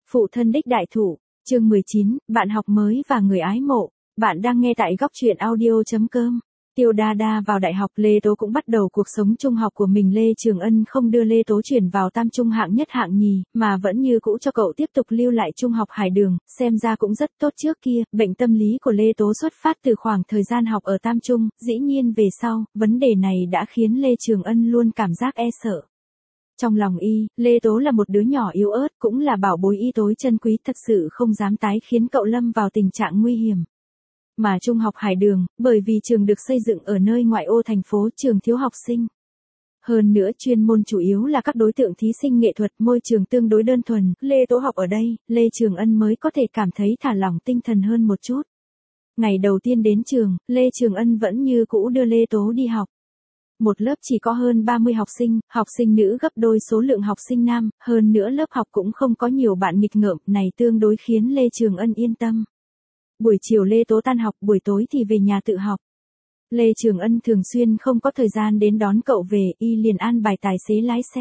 Phụ thân đích đại thụ, chương 19, bạn học mới và người ái mộ. Bạn đang nghe tại góc truyện audio.com. Tiêu Đa Đa vào đại học, Lê Tố cũng bắt đầu cuộc sống trung học của mình. Lê Trường Ân không đưa Lê Tố chuyển vào tam trung hạng nhất hạng nhì, mà vẫn như cũ cho cậu tiếp tục lưu lại trung học Hải Đường, xem ra cũng rất tốt trước kia. Bệnh tâm lý của Lê Tố xuất phát từ khoảng thời gian học ở tam trung, dĩ nhiên về sau, vấn đề này đã khiến Lê Trường Ân luôn cảm giác e sợ. Trong lòng Lê Tố là một đứa nhỏ yếu ớt, cũng là bảo bối tối chân quý, thật sự không dám tái khiến cậu lâm vào tình trạng nguy hiểm. Mà trung học Hải Đường, bởi vì trường được xây dựng ở nơi ngoại ô thành phố, trường thiếu học sinh. Hơn nữa chuyên môn chủ yếu là các đối tượng thí sinh nghệ thuật, môi trường tương đối đơn thuần, Lê Tố học ở đây, Lê Trường Ân mới có thể cảm thấy thả lỏng tinh thần hơn một chút. Ngày đầu tiên đến trường, Lê Trường Ân vẫn như cũ đưa Lê Tố đi học. Một lớp chỉ có hơn 30 học sinh nữ gấp đôi số lượng học sinh nam, hơn nữa lớp học cũng không có nhiều bạn nghịch ngợm, này tương đối khiến Lê Trường Ân yên tâm. Buổi chiều Lê Tố tan học, buổi tối thì về nhà tự học. Lê Trường Ân thường xuyên không có thời gian đến đón cậu về, liền an bài tài xế lái xe.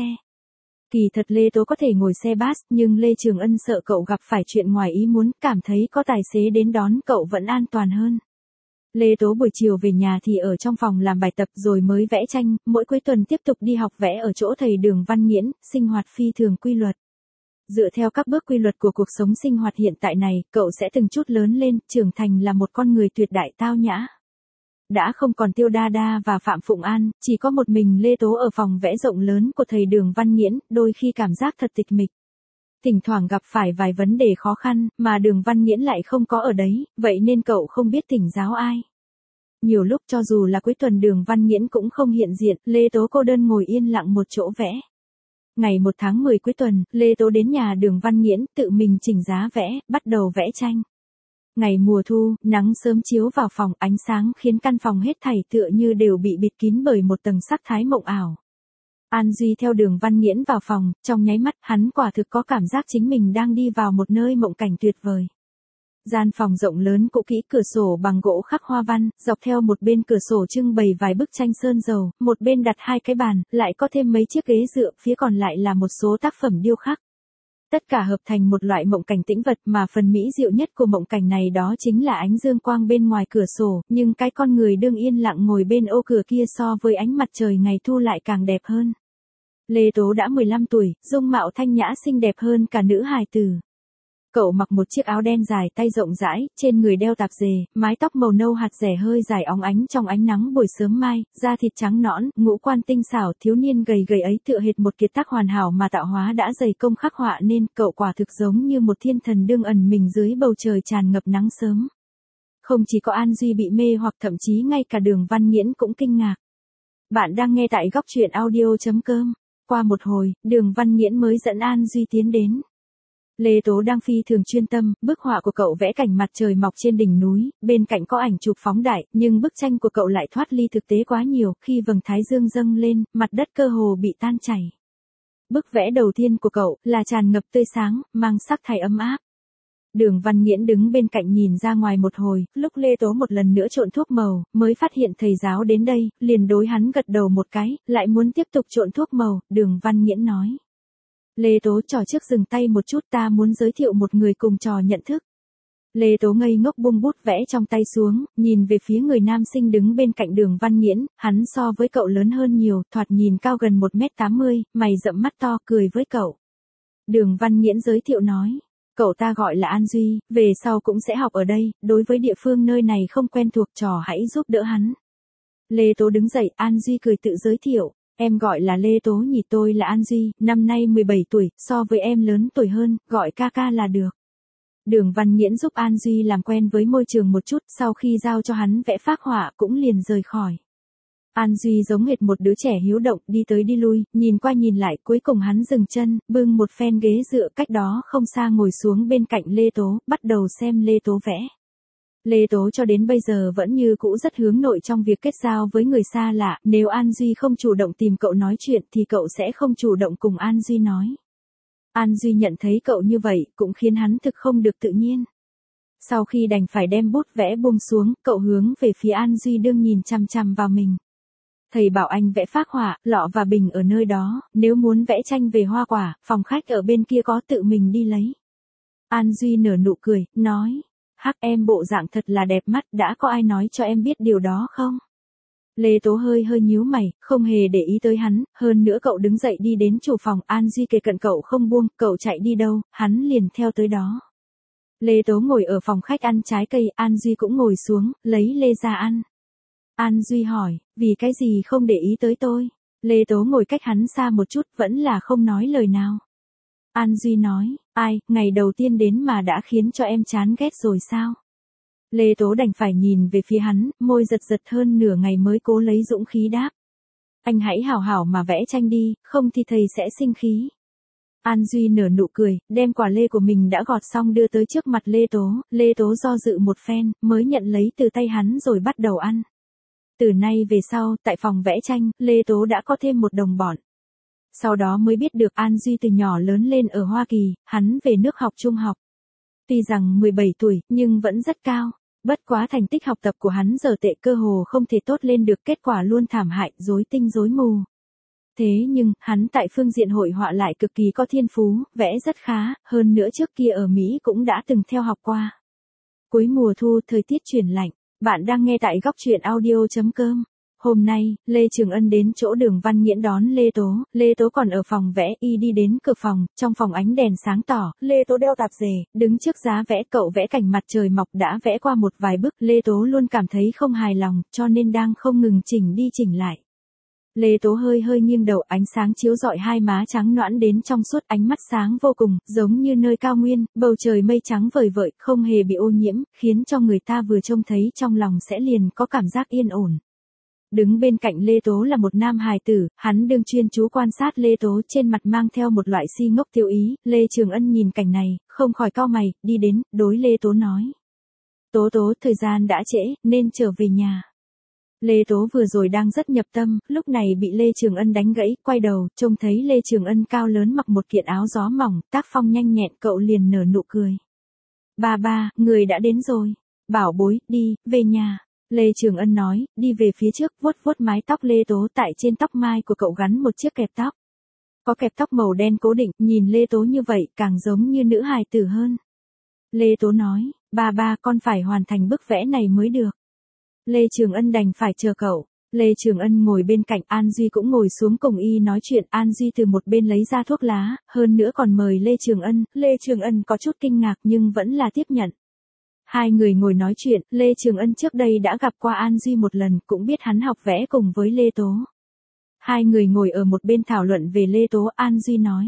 Kỳ thật Lê Tố có thể ngồi xe bus, nhưng Lê Trường Ân sợ cậu gặp phải chuyện ngoài ý muốn, cảm thấy có tài xế đến đón cậu vẫn an toàn hơn. Lê Tố buổi chiều về nhà thì ở trong phòng làm bài tập rồi mới vẽ tranh, mỗi cuối tuần tiếp tục đi học vẽ ở chỗ thầy Đường Văn Nghiễn, sinh hoạt phi thường quy luật. Dựa theo các bước quy luật của cuộc sống sinh hoạt hiện tại này, cậu sẽ từng chút lớn lên, trưởng thành là một con người tuyệt đại tao nhã. Đã không còn Tiêu Đa Đa và Phạm Phụng An, chỉ có một mình Lê Tố ở phòng vẽ rộng lớn của thầy Đường Văn Nghiễn, đôi khi cảm giác thật tịch mịch. Thỉnh thoảng gặp phải vài vấn đề khó khăn, mà Đường Văn Nghiễn lại không có ở đấy, vậy nên cậu không biết thỉnh giáo ai. Nhiều lúc cho dù là cuối tuần Đường Văn Nghiễn cũng không hiện diện, Lê Tố cô đơn ngồi yên lặng một chỗ vẽ. Ngày 1 tháng 10 cuối tuần, Lê Tố đến nhà Đường Văn Nghiễn, tự mình chỉnh giá vẽ, bắt đầu vẽ tranh. Ngày mùa thu, nắng sớm chiếu vào phòng, ánh sáng khiến căn phòng hết thảy tựa như đều bị bịt kín bởi một tầng sắc thái mộng ảo. An Duy theo Đường Văn Nghiễn vào phòng, trong nháy mắt, hắn quả thực có cảm giác chính mình đang đi vào một nơi mộng cảnh tuyệt vời. Gian phòng rộng lớn cũ kỹ, cửa sổ bằng gỗ khắc hoa văn, dọc theo một bên cửa sổ trưng bày vài bức tranh sơn dầu, một bên đặt 2 cái bàn, lại có thêm mấy chiếc ghế dựa, phía còn lại là một số tác phẩm điêu khắc. Tất cả hợp thành một loại mộng cảnh tĩnh vật, mà phần mỹ diệu nhất của mộng cảnh này đó chính là ánh dương quang bên ngoài cửa sổ, nhưng cái con người đương yên lặng ngồi bên ô cửa kia so với ánh mặt trời ngày thu lại càng đẹp hơn. Lê Tố đã 15 tuổi, dung mạo thanh nhã xinh đẹp hơn cả nữ hài tử. Cậu mặc một chiếc áo đen dài tay rộng rãi, trên người đeo tạp dề, mái tóc màu nâu hạt rẻ hơi dài óng ánh trong ánh nắng buổi sớm mai, da thịt trắng nõn, ngũ quan tinh xảo, thiếu niên gầy gầy ấy tựa hệt một kiệt tác hoàn hảo mà tạo hóa đã dày công khắc họa nên, cậu quả thực giống như một thiên thần đương ẩn mình dưới bầu trời tràn ngập nắng sớm. Không chỉ có An Duy bị mê hoặc, thậm chí ngay cả Đường Văn Nghiễn cũng kinh ngạc. Bạn đang nghe tại góc truyện audio.com. Qua một hồi, Đường Văn Nghiễn mới dẫn An Duy tiến đến. Lê Tố đang phi thường chuyên tâm, bức họa của cậu vẽ cảnh mặt trời mọc trên đỉnh núi, bên cạnh có ảnh chụp phóng đại, nhưng bức tranh của cậu lại thoát ly thực tế quá nhiều, khi vầng thái dương dâng lên, mặt đất cơ hồ bị tan chảy. Bức vẽ đầu tiên của cậu là tràn ngập tươi sáng, mang sắc thái ấm áp. Đường Văn Nghiễn đứng bên cạnh nhìn ra ngoài một hồi, lúc Lê Tố một lần nữa trộn thuốc màu, mới phát hiện thầy giáo đến đây, liền đối hắn gật đầu một cái, lại muốn tiếp tục trộn thuốc màu, Đường Văn Nghiễn nói. Lê Tố trò trước dừng tay một chút, ta muốn giới thiệu một người cùng trò nhận thức. Lê Tố ngây ngốc buông bút vẽ trong tay xuống, nhìn về phía người nam sinh đứng bên cạnh Đường Văn Nghiễn, hắn so với cậu lớn hơn nhiều, thoạt nhìn cao gần 1m80, mày rậm mắt to, cười với cậu. Đường Văn Nghiễn giới thiệu nói, cậu ta gọi là An Duy, về sau cũng sẽ học ở đây, đối với địa phương nơi này không quen thuộc, trò hãy giúp đỡ hắn. Lê Tố đứng dậy, An Duy cười tự giới thiệu. Em gọi là Lê Tố nhỉ, tôi là An Duy, năm nay 17 tuổi, so với em lớn tuổi hơn, gọi ca ca là được. Đường Văn Nghiễn giúp An Duy làm quen với môi trường một chút, sau khi giao cho hắn vẽ phác họa cũng liền rời khỏi. An Duy giống hệt một đứa trẻ hiếu động, đi tới đi lui, nhìn qua nhìn lại, cuối cùng hắn dừng chân, bưng một phen ghế dựa cách đó không xa ngồi xuống bên cạnh Lê Tố, bắt đầu xem Lê Tố vẽ. Lê Tố cho đến bây giờ vẫn như cũ rất hướng nội trong việc kết giao với người xa lạ, nếu An Duy không chủ động tìm cậu nói chuyện thì cậu sẽ không chủ động cùng An Duy nói. An Duy nhận thấy cậu như vậy, cũng khiến hắn thực không được tự nhiên. Sau khi đành phải đem bút vẽ buông xuống, cậu hướng về phía An Duy đương nhìn chằm chằm vào mình. Thầy bảo anh vẽ phác họa, lọ và bình ở nơi đó, nếu muốn vẽ tranh về hoa quả, phòng khách ở bên kia có, tự mình đi lấy. An Duy nở nụ cười, nói. Hắc em bộ dạng thật là đẹp mắt, đã có ai nói cho em biết điều đó không? Lê Tố hơi nhíu mày, không hề để ý tới hắn, hơn nữa cậu đứng dậy đi đến chủ phòng, An Duy kề cận cậu không buông, cậu chạy đi đâu, hắn liền theo tới đó. Lê Tố ngồi ở phòng khách ăn trái cây, An Duy cũng ngồi xuống, lấy lê ra ăn. An Duy hỏi, vì cái gì không để ý tới tôi? Lê Tố ngồi cách hắn xa một chút, vẫn là không nói lời nào. An Duy nói, ai, ngày đầu tiên đến mà đã khiến cho em chán ghét rồi sao? Lê Tố đành phải nhìn về phía hắn, môi giật giật hơn nửa ngày mới cố lấy dũng khí đáp. Anh hãy hảo hảo mà vẽ tranh đi, không thì thầy sẽ sinh khí. An Duy nở nụ cười, đem quả lê của mình đã gọt xong đưa tới trước mặt Lê Tố do dự một phen, mới nhận lấy từ tay hắn rồi bắt đầu ăn. Từ nay về sau, tại phòng vẽ tranh, Lê Tố đã có thêm một đồng bọn. Sau đó mới biết được An Duy từ nhỏ lớn lên ở Hoa Kỳ, hắn về nước học trung học. Tuy rằng 17 tuổi, nhưng vẫn rất cao. Bất quá thành tích học tập của hắn giờ tệ, cơ hồ không thể tốt lên được, kết quả luôn thảm hại, rối tinh rối mù. Thế nhưng, hắn tại phương diện hội họa lại cực kỳ có thiên phú, vẽ rất khá, hơn nữa trước kia ở Mỹ cũng đã từng theo học qua. Cuối mùa thu, thời tiết chuyển lạnh, bạn đang nghe tại góc truyện audio.com. Hôm nay, Lê Trường Ân đến chỗ Đường Văn Nghiễn đón Lê Tố còn ở phòng vẽ, y đi đến cửa phòng, trong phòng ánh đèn sáng tỏ, Lê Tố đeo tạp dề, đứng trước giá vẽ, cậu vẽ cảnh mặt trời mọc đã vẽ qua một vài bức, Lê Tố luôn cảm thấy không hài lòng, cho nên đang không ngừng chỉnh đi chỉnh lại. Lê Tố hơi nghiêng đầu, ánh sáng chiếu rọi hai má trắng nõn đến trong suốt, ánh mắt sáng vô cùng, giống như nơi cao nguyên, bầu trời mây trắng vời vợi, không hề bị ô nhiễm, khiến cho người ta vừa trông thấy trong lòng sẽ liền có cảm giác yên ổn. Đứng bên cạnh Lê Tố là một nam hài tử, hắn đương chuyên chú quan sát Lê Tố, trên mặt mang theo một loại si ngốc tiêu ý, Lê Trường Ân nhìn cảnh này, không khỏi cau mày, đi đến, đối Lê Tố nói. Tố, thời gian đã trễ, nên trở về nhà. Lê Tố vừa rồi đang rất nhập tâm, lúc này bị Lê Trường Ân đánh gãy, quay đầu, trông thấy Lê Trường Ân cao lớn mặc một kiện áo gió mỏng, tác phong nhanh nhẹn, cậu liền nở nụ cười. Ba, người đã đến rồi. Bảo bối, đi, về nhà. Lê Trường Ân nói, đi về phía trước, vuốt mái tóc Lê Tố, tại trên tóc mai của cậu gắn một chiếc kẹp tóc. Có kẹp tóc màu đen cố định, nhìn Lê Tố như vậy, càng giống như nữ hài tử hơn. Lê Tố nói, ba, con phải hoàn thành bức vẽ này mới được. Lê Trường Ân đành phải chờ cậu. Lê Trường Ân ngồi bên cạnh, An Duy cũng ngồi xuống cùng y nói chuyện, An Duy từ một bên lấy ra thuốc lá, hơn nữa còn mời Lê Trường Ân có chút kinh ngạc nhưng vẫn là tiếp nhận. Hai người ngồi nói chuyện, Lê Trường Ân trước đây đã gặp qua An Duy một lần, cũng biết hắn học vẽ cùng với Lê Tố. Hai người ngồi ở một bên thảo luận về Lê Tố, An Duy nói.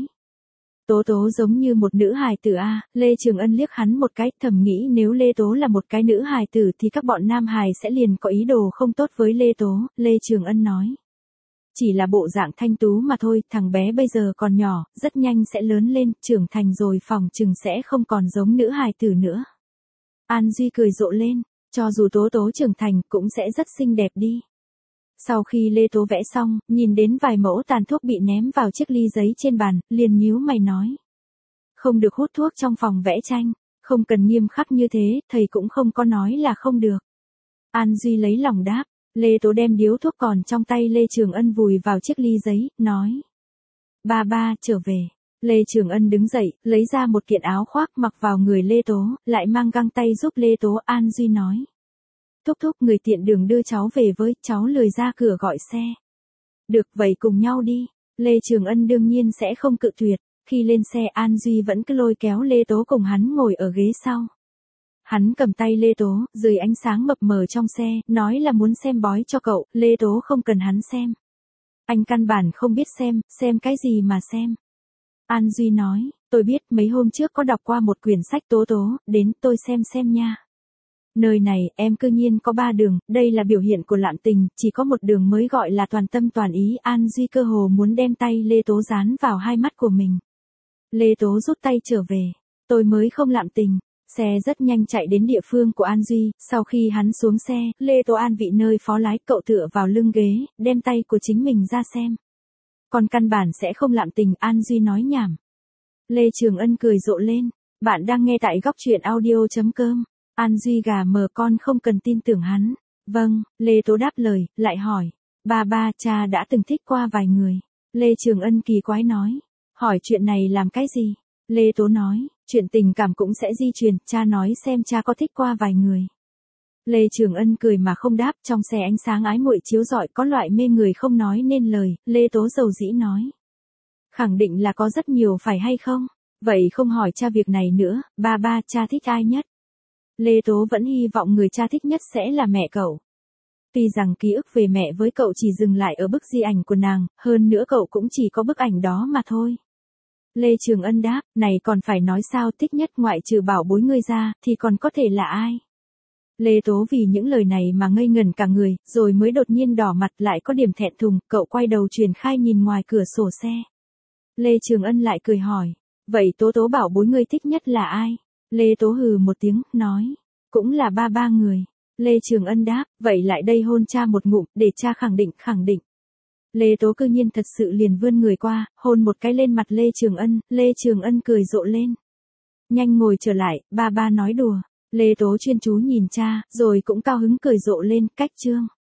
Tố giống như một nữ hài tử a. Lê Trường Ân liếc hắn một cái, thầm nghĩ nếu Lê Tố là một cái nữ hài tử thì các bọn nam hài sẽ liền có ý đồ không tốt với Lê Tố, Lê Trường Ân nói. Chỉ là bộ dạng thanh tú mà thôi, thằng bé bây giờ còn nhỏ, rất nhanh sẽ lớn lên, trưởng thành rồi phòng chừng sẽ không còn giống nữ hài tử nữa. An Duy cười rộ lên, cho dù Tố trưởng thành cũng sẽ rất xinh đẹp đi. Sau khi Lê Tố vẽ xong, nhìn đến vài mẫu tàn thuốc bị ném vào chiếc ly giấy trên bàn, liền nhíu mày nói. Không được hút thuốc trong phòng vẽ tranh, không cần nghiêm khắc như thế, thầy cũng không có nói là không được. An Duy lấy lòng đáp, Lê Tố đem điếu thuốc còn trong tay Lê Trường Ân vùi vào chiếc ly giấy, nói. Ba, trở về. Lê Trường Ân đứng dậy, lấy ra một kiện áo khoác mặc vào người Lê Tố, lại mang găng tay giúp Lê Tố. An Duy nói. Thúc, người tiện đường đưa cháu về với, cháu lười ra cửa gọi xe. Được, vậy cùng nhau đi. Lê Trường Ân đương nhiên sẽ không cự tuyệt. Khi lên xe, An Duy vẫn cứ lôi kéo Lê Tố cùng hắn ngồi ở ghế sau. Hắn cầm tay Lê Tố, dưới ánh sáng mập mờ trong xe, nói là muốn xem bói cho cậu, Lê Tố không cần hắn xem. Anh căn bản không biết xem cái gì mà xem. An Duy nói, tôi biết mấy hôm trước có đọc qua một quyển sách Tố, đến tôi xem nha. Nơi này, em cư nhiên có 3 đường, đây là biểu hiện của lạm tình, chỉ có một đường mới gọi là toàn tâm toàn ý. An Duy cơ hồ muốn đem tay Lê Tố dán vào hai mắt của mình. Lê Tố rút tay trở về, tôi mới không lạm tình. Xe rất nhanh chạy đến địa phương của An Duy, sau khi hắn xuống xe, Lê Tố an vị nơi phó lái, cậu tựa vào lưng ghế, đem tay của chính mình ra xem. Còn căn bản sẽ không lạm tình, An Duy nói nhảm. Lê Trường Ân cười rộ lên, bạn đang nghe tại góc truyện audio.com. An Duy gà mờ con không cần tin tưởng hắn. Vâng, Lê Tố đáp lời, lại hỏi. Ba, cha đã từng thích qua vài người. Lê Trường Ân kỳ quái nói. Hỏi chuyện này làm cái gì? Lê Tố nói, Chuyện tình cảm cũng sẽ di truyền, cha nói xem cha có thích qua vài người. Lê Trường Ân cười mà không đáp, trong xe ánh sáng ái muội chiếu rọi có loại mê người không nói nên lời, Lê Tố dầu dĩ nói. Khẳng định là có rất nhiều phải hay không? Vậy không hỏi cha việc này nữa, ba cha thích ai nhất? Lê Tố vẫn hy vọng người cha thích nhất sẽ là mẹ cậu. Tuy rằng ký ức về mẹ với cậu chỉ dừng lại ở bức di ảnh của nàng, hơn nữa cậu cũng chỉ có bức ảnh đó mà thôi. Lê Trường Ân đáp, này còn phải nói sao, thích nhất ngoại trừ bảo bối ngươi ra, thì còn có thể là ai? Lê Tố vì những lời này mà ngây ngẩn cả người, rồi mới đột nhiên đỏ mặt lại có điểm thẹn thùng, cậu quay đầu truyền khai nhìn ngoài cửa sổ xe. Lê Trường Ân lại cười hỏi, vậy Tố bảo bối ngươi thích nhất là ai? Lê Tố hừ một tiếng, nói, cũng là ba người. Lê Trường Ân đáp, vậy lại đây hôn cha một ngụm, để cha khẳng định. Lê Tố cư nhiên thật sự liền vươn người qua, hôn một cái lên mặt Lê Trường Ân cười rộ lên. Nhanh ngồi trở lại, ba nói đùa. Lê Tố chuyên chú nhìn cha, rồi cũng cao hứng cười rộ lên, cách chương.